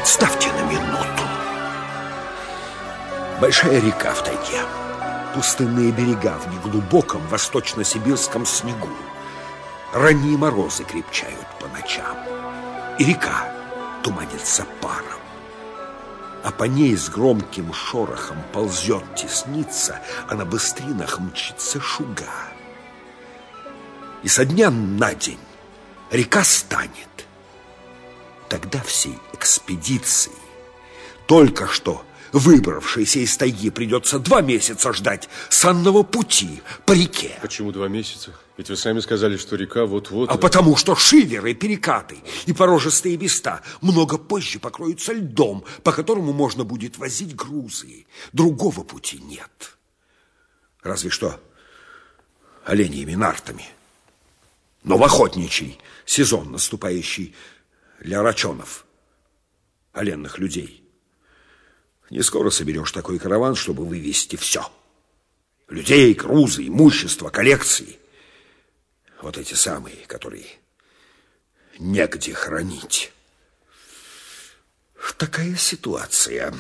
Представьте на минуту. Большая река в тайге. Пустынные берега в неглубоком восточно-сибирском снегу. Ранние морозы крепчают по ночам. И река туманится паром. А по ней с громким шорохом ползет тесница, а на быстринах мчится шуга. И со дня на день река станет. Тогда всей экспедиции, только что выбравшейся из тайги, придется 2 месяца ждать санного пути по реке. Почему 2 месяца? Ведь вы сами сказали, что река вот-вот... А потому что шиверы, перекаты и порожистые места много позже покроются льдом, по которому можно будет возить грузы. Другого пути нет. Разве что оленьими нартами. Но в охотничий сезон, наступающий для рачонов, оленных людей, не скоро соберешь такой караван, чтобы вывезти все. Людей, грузы, имущество, коллекции. Вот эти самые, которые негде хранить. Такая ситуация.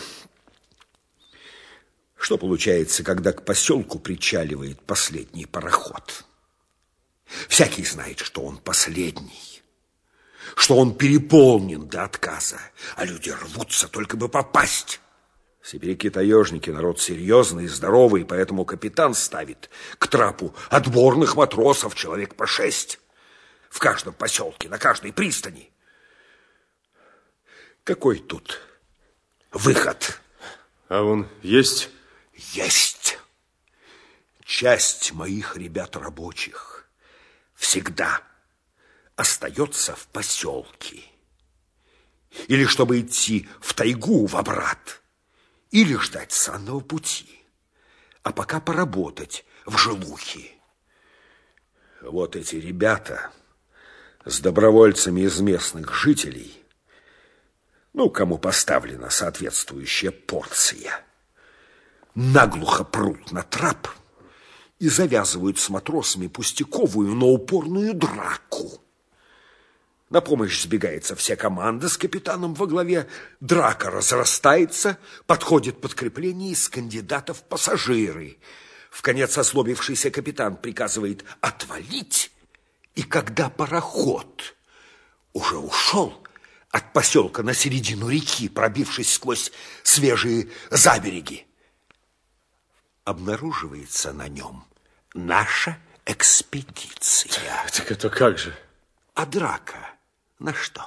Что получается, когда к поселку причаливает последний пароход? Всякий знает, что он последний, что он переполнен до отказа, а люди рвутся только бы попасть. Сибиряки-таежники народ серьезный и здоровый, поэтому капитан ставит к трапу отборных матросов человек по 6 в каждом поселке, на каждой пристани. Какой тут выход? А он есть? Есть. Часть моих ребят рабочих всегда остается в поселке. Или чтобы идти в тайгу в обрат, или ждать санного пути, а пока поработать в Желухе. Вот эти ребята с добровольцами из местных жителей, ну, кому поставлена соответствующая порция, наглухо прут на трап и завязывают с матросами пустяковую, но упорную драку. На помощь сбегается вся команда с капитаном во главе. Драка разрастается, подходит подкрепление из кандидатов в пассажиры. Вконец ослабившийся капитан приказывает отвалить, и когда пароход уже ушел от поселка на середину реки, пробившись сквозь свежие забереги, обнаруживается на нем наша экспедиция. Так это как же? А драка на что?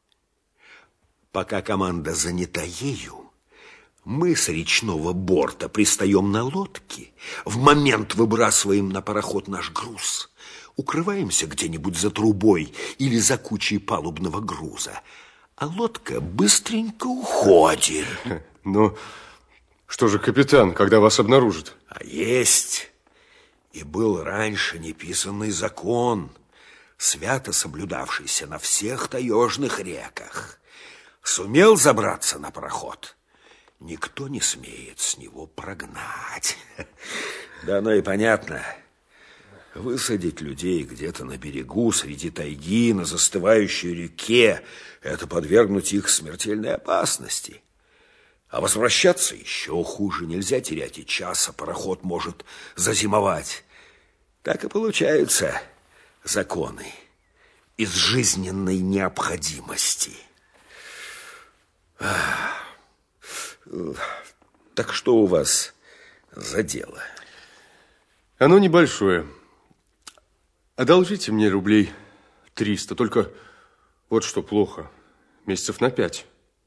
Пока команда занята ею, мы с речного борта пристаем на лодке, в момент выбрасываем на пароход наш груз, укрываемся где-нибудь за трубой или за кучей палубного груза, а лодка быстренько уходит. Ну, что же капитан, когда вас обнаружит? А есть и был раньше неписанный закон, свято соблюдавшийся на всех таежных реках. Сумел забраться на пароход, никто не смеет с него прогнать. Да оно и понятно. Высадить людей где-то на берегу, среди тайги, на застывающей реке, это подвергнуть их смертельной опасности. А возвращаться еще хуже. Нельзя терять и часа, пароход может зазимовать. Так и получаются законы из жизненной необходимости. Так что у вас за дело? Оно небольшое. Одолжите мне рублей 300, только вот что плохо. Месяцев на 5.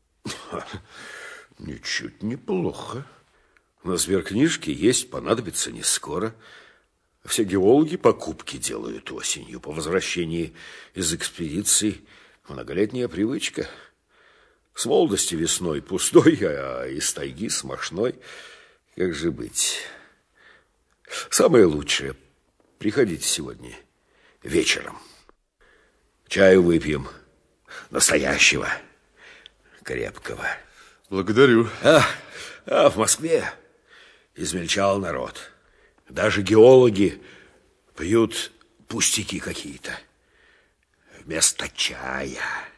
Ничуть неплохо. На сберкнижке есть, понадобится не скоро. Все геологи покупки делают осенью по возвращении из экспедиции. Многолетняя привычка. С молодости весной пустой, а из тайги смошной. Как же быть? Самое лучшее. Приходите сегодня вечером. Чаю выпьем. Настоящего. Крепкого. Благодарю. А в Москве измельчал народ. Даже геологи пьют пустяки какие-то вместо чая.